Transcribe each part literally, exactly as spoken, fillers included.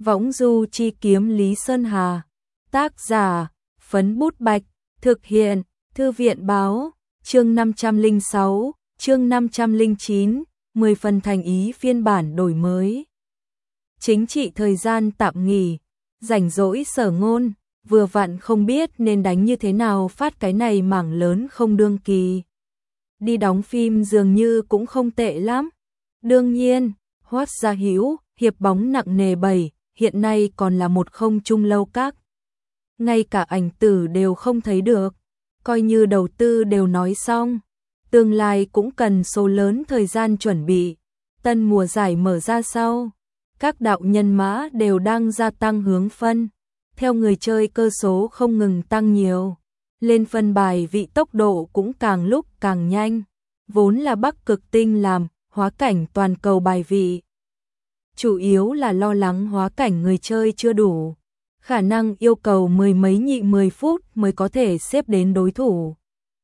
Võng du chi kiếm Lý Sơn Hà. Tác giả, Phấn Bút Bạch. Thực hiện, Thư viện báo. Chương năm trăm lẻ sáu, chương năm trăm lẻ chín, mười phần thành ý phiên bản đổi mới. Chính trị thời gian tạm nghỉ, rảnh rỗi Sở Ngôn, vừa vặn không biết nên đánh như thế nào phát cái này mảng lớn không đương kỳ. Đi đóng phim dường như cũng không tệ lắm. Đương nhiên, Hoát Gia Hữu, hiệp bóng nặng nề bảy, hiện nay còn là một không trung lâu các. Ngay cả ảnh tử đều không thấy được, coi như đầu tư đều nói xong. Tương lai cũng cần số lớn thời gian chuẩn bị. Tân mùa giải mở ra sau, các đạo nhân mã đều đang gia tăng hướng phân. Theo người chơi cơ số không ngừng tăng nhiều, lên phân bài vị tốc độ cũng càng lúc càng nhanh. Vốn là Bắc Cực Tinh làm hóa cảnh toàn cầu bài vị, chủ yếu là lo lắng hóa cảnh người chơi chưa đủ, khả năng yêu cầu mười mấy nhị mười phút mới có thể xếp đến đối thủ.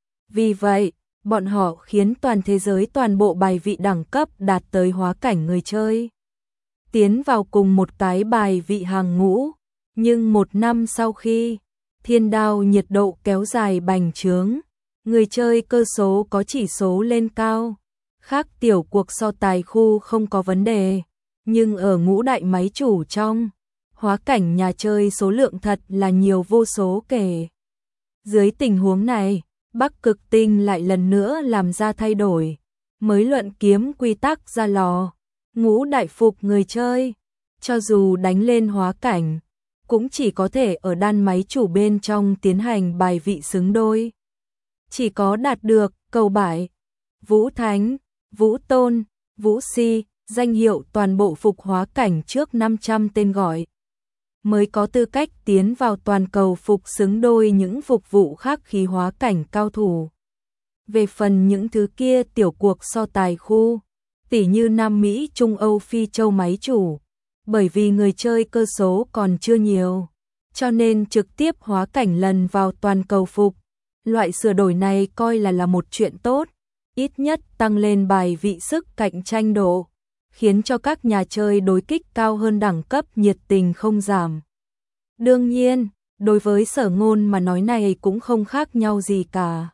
Vì vậy, bọn họ khiến toàn thế giới toàn bộ bài vị đẳng cấp đạt tới hóa cảnh người chơi tiến vào cùng một cái bài vị hàng ngũ. Nhưng một năm sau khi thiên đao nhiệt độ kéo dài bành trướng, người chơi cơ số có chỉ số lên cao. Khác tiểu cuộc so tài khu không có vấn đề, nhưng ở ngũ đại máy chủ trong, hóa cảnh nhà chơi số lượng thật là nhiều vô số kể. Dưới tình huống này, Bắc Cực Tinh lại lần nữa làm ra thay đổi, mới luận kiếm quy tắc ra lò. Ngũ đại phục người chơi, cho dù đánh lên hóa cảnh, cũng chỉ có thể ở đan máy chủ bên trong tiến hành bài vị xứng đôi. Chỉ có đạt được cầu bại, Vũ Thánh, Vũ Tôn, Vũ Si, danh hiệu toàn bộ phục hóa cảnh trước năm trăm tên gọi, mới có tư cách tiến vào toàn cầu phục xứng đôi những phục vụ khác khí hóa cảnh cao thủ. Về phần những thứ kia tiểu cuộc so tài khu, tỉ như Nam Mỹ, Trung Âu, Phi Châu máy chủ, bởi vì người chơi cơ số còn chưa nhiều, cho nên trực tiếp hóa cảnh lần vào toàn cầu phục. Loại sửa đổi này coi là là một chuyện tốt, ít nhất tăng lên bài vị sức cạnh tranh độ, khiến cho các nhà chơi đối kích cao hơn đẳng cấp nhiệt tình không giảm. Đương nhiên, đối với Sở Ngôn mà nói này cũng không khác nhau gì cả.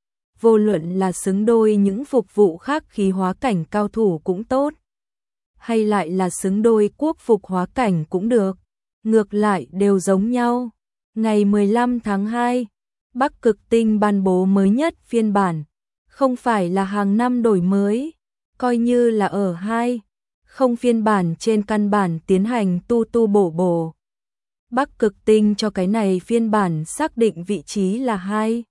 Vô luận là xứng đôi những phục vụ khác khí hóa cảnh cao thủ cũng tốt, hay lại là xứng đôi quốc phục hóa cảnh cũng được, ngược lại đều giống nhau. Ngày mười lăm tháng hai, Bắc Cực Tinh ban bố mới nhất phiên bản, không phải là hàng năm đổi mới, coi như là ở hai, không phiên bản trên căn bản tiến hành tu tu bổ bổ. Bắc Cực Tinh cho cái này phiên bản xác định vị trí là hai.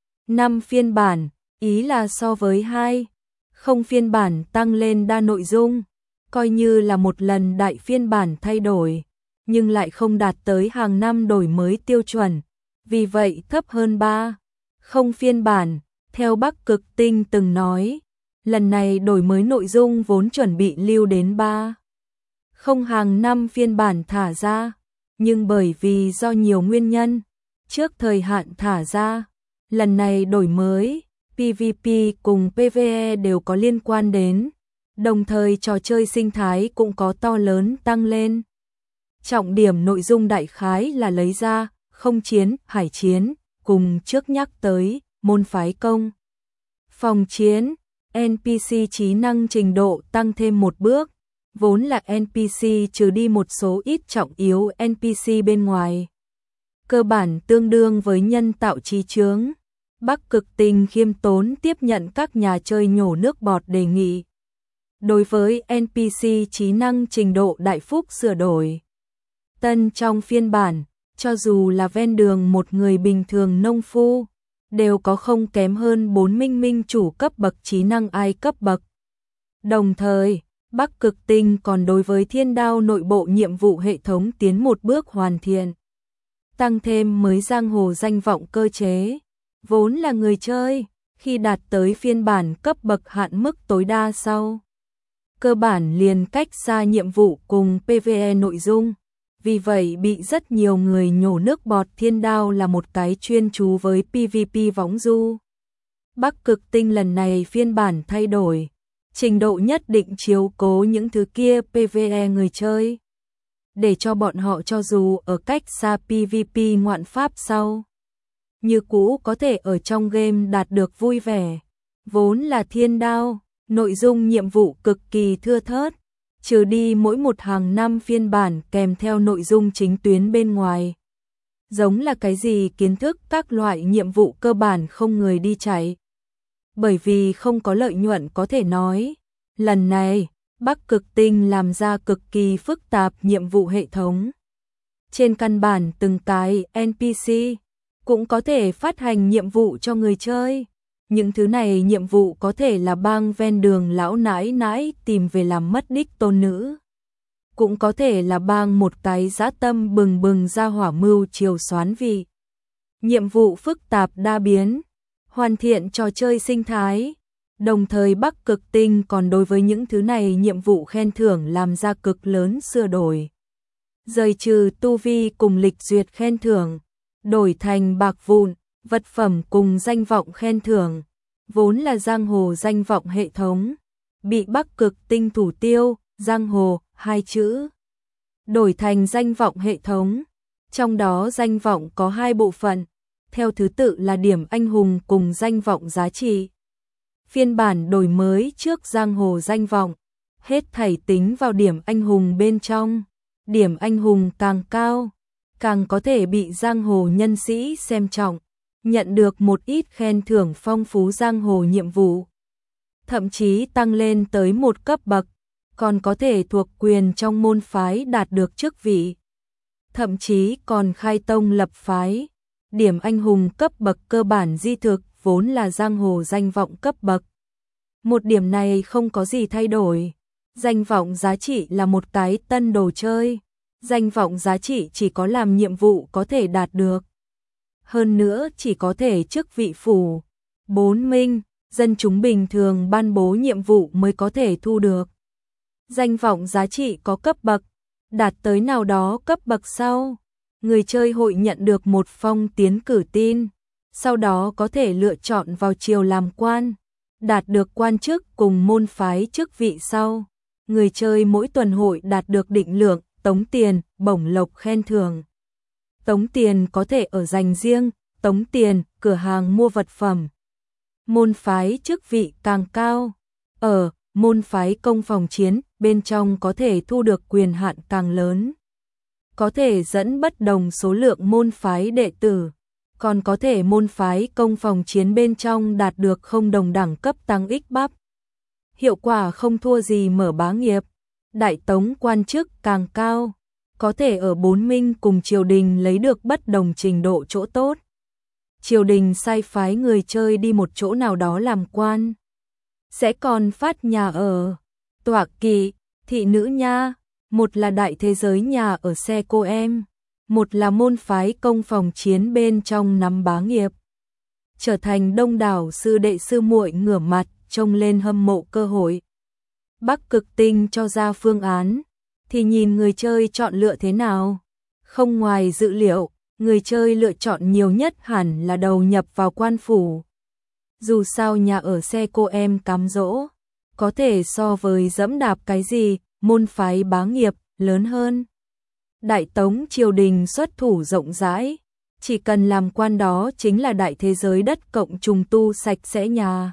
Năm phiên bản, ý là so với hai, không phiên bản tăng lên đa nội dung, coi như là một lần đại phiên bản thay đổi, nhưng lại không đạt tới hàng năm đổi mới tiêu chuẩn, vì vậy thấp hơn ba. Không phiên bản, theo Bắc Cực Tinh từng nói, lần này đổi mới nội dung vốn chuẩn bị lưu đến ba. Không hàng năm phiên bản thả ra, nhưng bởi vì do nhiều nguyên nhân, trước thời hạn thả ra, lần này đổi mới, pê vê pê cùng pê vê e đều có liên quan đến, đồng thời trò chơi sinh thái cũng có to lớn tăng lên. Trọng điểm nội dung đại khái là lấy ra, không chiến, hải chiến, cùng trước nhắc tới, môn phái công. Phòng chiến, en pê xê trí năng trình độ tăng thêm một bước, vốn là en pê xê trừ đi một số ít trọng yếu en pê xê bên ngoài. Cơ bản tương đương với nhân tạo trí chướng. Bắc Cực Tinh khiêm tốn tiếp nhận các nhà chơi nhổ nước bọt đề nghị. Đối với en pê xê trí năng trình độ đại phúc sửa đổi. Tân trong phiên bản, cho dù là ven đường một người bình thường nông phu, đều có không kém hơn bốn minh minh chủ cấp bậc trí năng ai cấp bậc. Đồng thời, Bắc Cực Tinh còn đối với thiên đao nội bộ nhiệm vụ hệ thống tiến một bước hoàn thiện. Tăng thêm mới giang hồ danh vọng cơ chế. Vốn là người chơi, khi đạt tới phiên bản cấp bậc hạn mức tối đa sau, cơ bản liền cách xa nhiệm vụ cùng pê vê e nội dung, vì vậy bị rất nhiều người nhổ nước bọt. Thiên đao là một cái chuyên chú với pê vê pê võng du. Bắc Cực Tinh lần này phiên bản thay đổi, trình độ nhất định chiếu cố những thứ kia pê vê e người chơi. để cho bọn họ cho dù ở cách xa pê vê pê ngoạn pháp sau, như cũ có thể ở trong game đạt được vui vẻ. Vốn là thiên đao, nội dung nhiệm vụ cực kỳ thưa thớt, trừ đi mỗi một hàng năm phiên bản kèm theo nội dung chính tuyến bên ngoài. Giống là cái gì kiến thức các loại nhiệm vụ cơ bản không người đi chạy. Bởi vì không có lợi nhuận có thể nói, lần này, Bắc Cực Tinh làm ra cực kỳ phức tạp nhiệm vụ hệ thống. Trên căn bản từng cái en pê xê cũng có thể phát hành nhiệm vụ cho người chơi. Những thứ này nhiệm vụ có thể là bang ven đường lão nãi nãi tìm về làm mất đích tôn nữ. Cũng có thể là bang một cái dã tâm bừng bừng ra hỏa mưu chiều xoán vị. Nhiệm vụ phức tạp đa biến, hoàn thiện trò chơi sinh thái. Đồng thời Bắc Cực Tinh còn đối với những thứ này nhiệm vụ khen thưởng làm ra cực lớn sửa đổi. Rời trừ tu vi cùng lịch duyệt khen thưởng, đổi thành bạc vụn, vật phẩm cùng danh vọng khen thưởng, vốn là giang hồ danh vọng hệ thống, bị Bắc Cực Tinh thủ tiêu, giang hồ, hai chữ, đổi thành danh vọng hệ thống, trong đó danh vọng có hai bộ phận, theo thứ tự là điểm anh hùng cùng danh vọng giá trị. Phiên bản đổi mới trước giang hồ danh vọng, hết thảy tính vào điểm anh hùng bên trong, điểm anh hùng càng cao, càng có thể bị giang hồ nhân sĩ xem trọng, nhận được một ít khen thưởng phong phú giang hồ nhiệm vụ. Thậm chí tăng lên tới một cấp bậc, còn có thể thuộc quyền trong môn phái đạt được chức vị. Thậm chí còn khai tông lập phái, điểm anh hùng cấp bậc cơ bản di thực vốn là giang hồ danh vọng cấp bậc. Một điểm này không có gì thay đổi. Danh vọng giá trị là một cái tân đồ chơi. Danh vọng giá trị chỉ có làm nhiệm vụ có thể đạt được. Hơn nữa chỉ có thể chức vị phủ, bốn minh, dân chúng bình thường ban bố nhiệm vụ mới có thể thu được. Danh vọng giá trị có cấp bậc, đạt tới nào đó cấp bậc sau, người chơi hội nhận được một phong tiến cử tin, sau đó có thể lựa chọn vào triều làm quan, đạt được quan chức cùng môn phái chức vị sau. Người chơi mỗi tuần hội đạt được định lượng, tống tiền, bổng lộc khen thưởng. Tống tiền có thể ở dành riêng, tống tiền, cửa hàng mua vật phẩm. Môn phái chức vị càng cao, ở môn phái công phòng chiến, bên trong có thể thu được quyền hạn càng lớn. Có thể dẫn bất đồng số lượng môn phái đệ tử, còn có thể môn phái công phòng chiến bên trong đạt được không đồng đẳng cấp tăng ích bắp. Hiệu quả không thua gì mở bá nghiệp. Đại tống quan chức càng cao, có thể ở bốn minh cùng triều đình lấy được bất đồng trình độ chỗ tốt. Triều đình sai phái người chơi đi một chỗ nào đó làm quan, sẽ còn phát nhà ở, tọa kỵ, thị nữ nha, một là đại thế giới nhà ở xe cô em, một là môn phái công phòng chiến bên trong nắm bá nghiệp. Trở thành đông đảo sư đệ sư muội ngửa mặt trông lên hâm mộ cơ hội. Bắc Cực Tinh cho ra phương án, thì nhìn người chơi chọn lựa thế nào. Không ngoài dự liệu, người chơi lựa chọn nhiều nhất hẳn là đầu nhập vào quan phủ. Dù sao nhà ở xe cô em cám dỗ, có thể so với dẫm đạp cái gì, môn phái bá nghiệp, lớn hơn. Đại tống triều đình xuất thủ rộng rãi, chỉ cần làm quan đó chính là đại thế giới đất cộng trùng tu sạch sẽ nhà.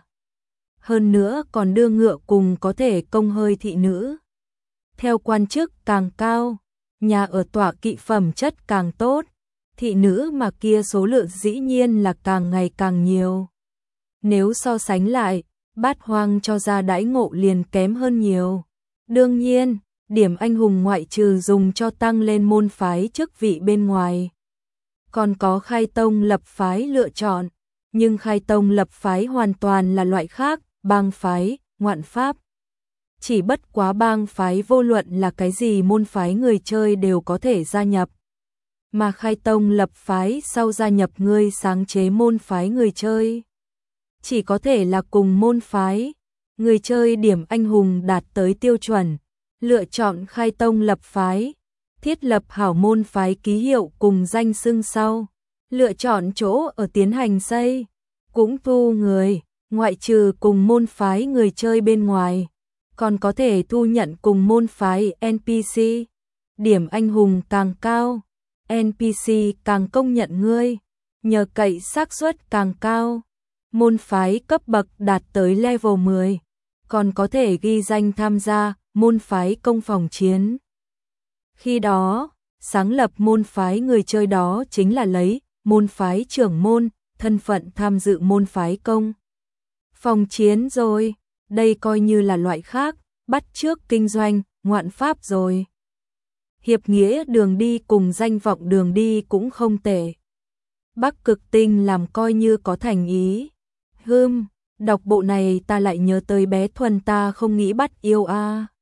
Hơn nữa còn đưa ngựa cùng có thể công hơi thị nữ. Theo quan chức càng cao, nhà ở tọa kỵ phẩm chất càng tốt, thị nữ mà kia số lượng dĩ nhiên là càng ngày càng nhiều. Nếu so sánh lại, Bát Hoang cho ra đãi ngộ liền kém hơn nhiều. Đương nhiên, điểm anh hùng ngoại trừ dùng cho tăng lên môn phái chức vị bên ngoài. Còn có khai tông lập phái lựa chọn, nhưng khai tông lập phái hoàn toàn là loại khác, bang phái, ngoạn pháp. Chỉ bất quá bang phái vô luận là cái gì môn phái người chơi đều có thể gia nhập. Mà khai tông lập phái sau gia nhập ngươi sáng chế môn phái người chơi. Chỉ có thể là cùng môn phái, người chơi điểm anh hùng đạt tới tiêu chuẩn, lựa chọn khai tông lập phái, thiết lập hảo môn phái ký hiệu cùng danh xưng sau, lựa chọn chỗ ở tiến hành xây, cũng thu người, ngoại trừ cùng môn phái người chơi bên ngoài, còn có thể thu nhận cùng môn phái en pê xê, điểm anh hùng càng cao, en pê xê càng công nhận ngươi, nhờ cậy xác suất càng cao. Môn phái cấp bậc đạt tới level mười, còn có thể ghi danh tham gia môn phái công phòng chiến. Khi đó, sáng lập môn phái người chơi đó chính là lấy môn phái trưởng môn, thân phận tham dự môn phái công phòng chiến rồi, đây coi như là loại khác, bắt chước kinh doanh, ngoạn pháp rồi. Hiệp nghĩa đường đi cùng danh vọng đường đi cũng không tệ. Bắc Cực Tinh làm coi như có thành ý. Hưm, đọc bộ này ta lại nhớ tới bé Thuần ta không nghĩ bắt yêu a. À.